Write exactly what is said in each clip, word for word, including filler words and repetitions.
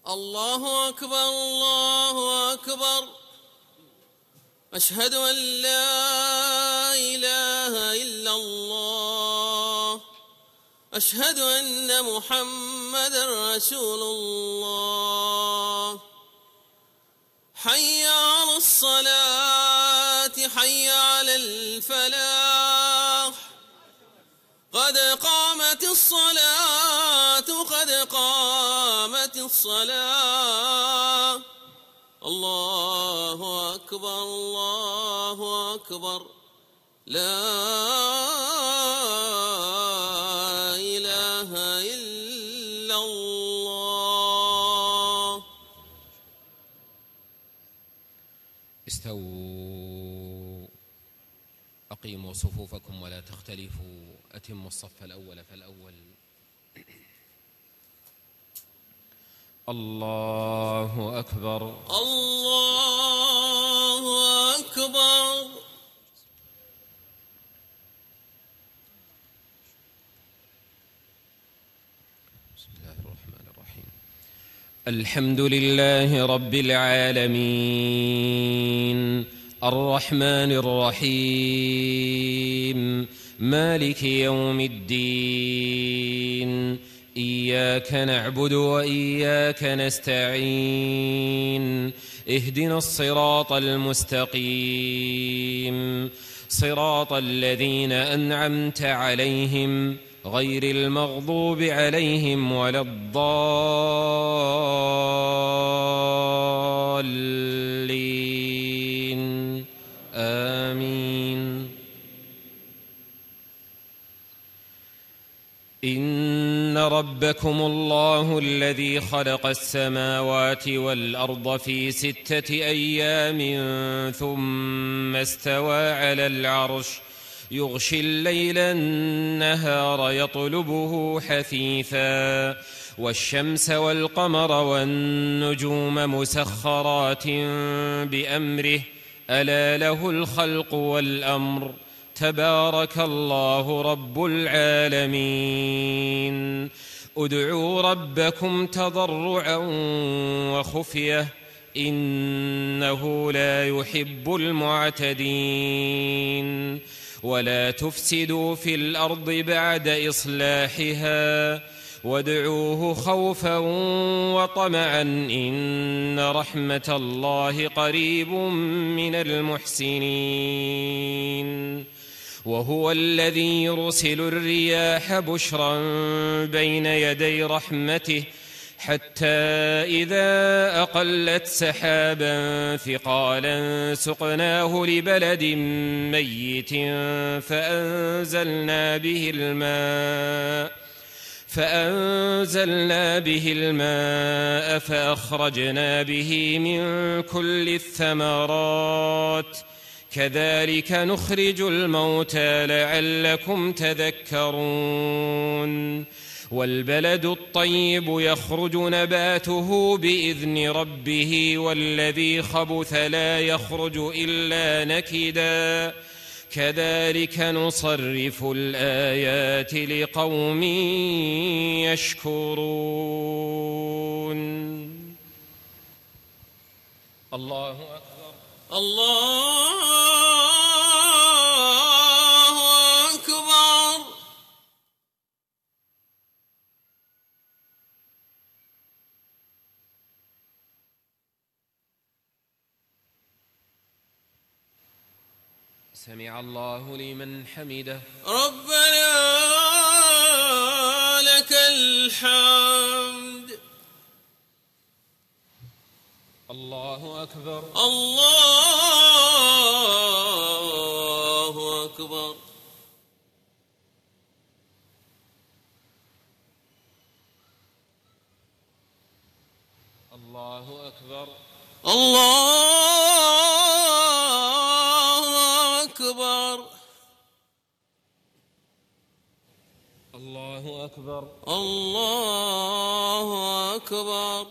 الله أكبر الله أكبر. أشهد أن لا إله إلا الله. أشهد أن محمدًا رسول الله. حي على الصلاة حي على الفلاح. قد قامت الصلاة قد قامت الصلاة. الله أكبر الله أكبر. لا إله إلا الله. استووا أقيموا صفوفكم ولا تختلفوا. أتموا الصف الأول فالأول. الله أكبر الله أكبر. بسم الله الرحمن الرحيم. الحمد لله رب العالمين الرحمن الرحيم مالك يوم الدين. إياك نعبد وإياك نستعين. اهدنا الصراط المستقيم صراط الذين أنعمت عليهم غير المغضوب عليهم ولا الضالين. آمين. إن ربكم الله الذي خلق السماوات والأرض في ستة أيام ثم استوى على العرش يغشي الليل النهار يطلبه حثيثا والشمس والقمر والنجوم مسخرات بأمره ألا له الخلق والأمر تبارك الله رب العالمين. ادعوا ربكم تضرعا وخفية إنه لا يحب المعتدين. ولا تفسدوا في الأرض بعد إصلاحها وادعوه خوفا وطمعا إن رحمة الله قريب من المحسنين. وهو الذي يرسل الرياح بشرا بين يدي رحمته حتى إذا أقلت سحابا ثقالا سقناه لبلد ميت فأنزلنا به الماء فأنزلنا به الماء فأخرجنا به من كل الثمرات كذلك نخرج الموتى لعلكم تذكرون. والبلد الطيب يخرج نباته بإذن ربه والذي خبث لا يخرج إلا نكدا كذلك نصرف الآيات لقوم يشكرون. الله أكبر الله أكبر. سمع الله لمن حمده. ربنا لك الحمد. الله أكبر الله أكبر. الله أكبر الله أكبر. الله أكبر الله أكبر.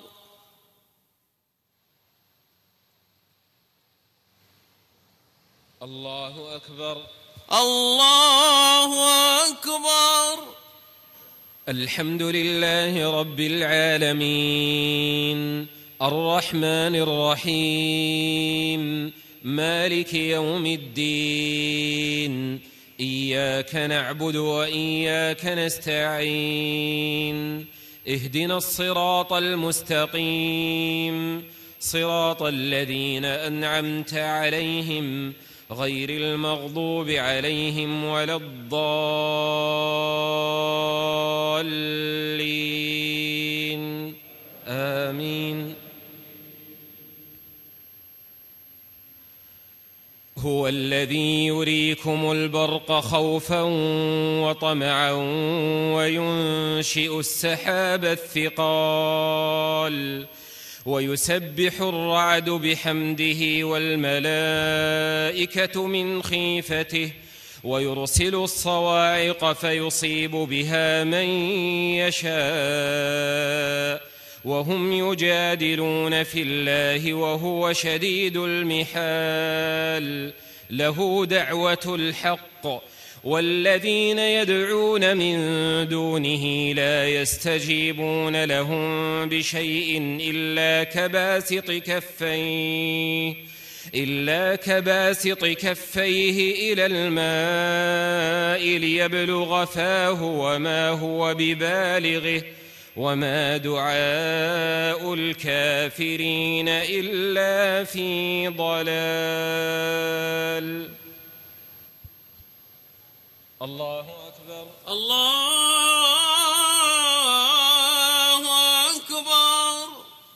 الله أكبر الله أكبر. الحمد لله رب العالمين الرحمن الرحيم مالك يوم الدين إياك نعبد وإياك نستعين اهدنا الصراط المستقيم صراط الذين أنعمت عليهم غير المغضوب عليهم ولا الضالين آمين. هو الذي يريكم البرق خوفا وطمعا وينشئ السحاب الثقال ويسبح الرعد بحمده والملائكة من خيفته ويرسل الصواعق فيصيب بها من يشاء وهم يجادلون في الله وهو شديد المحال له دعوة الحق والذين يدعون من دونه لا يستجيبون لهم بشيء إلا كباسط كفيه إلا كباسط كفيه إلى الماء ليبلغ فاه وما هو ببالغه وما دعاء الكافرين إلا في ضلال. الله أكبر الله أكبر.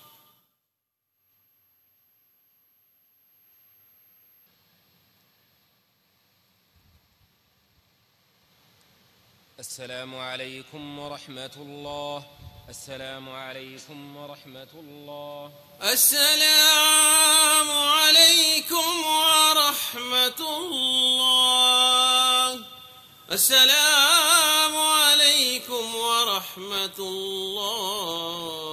السلام عليكم ورحمة الله. السلام عليكم ورحمة الله. السلام عليكم ورحمة الله. السلام عليكم ورحمة الله.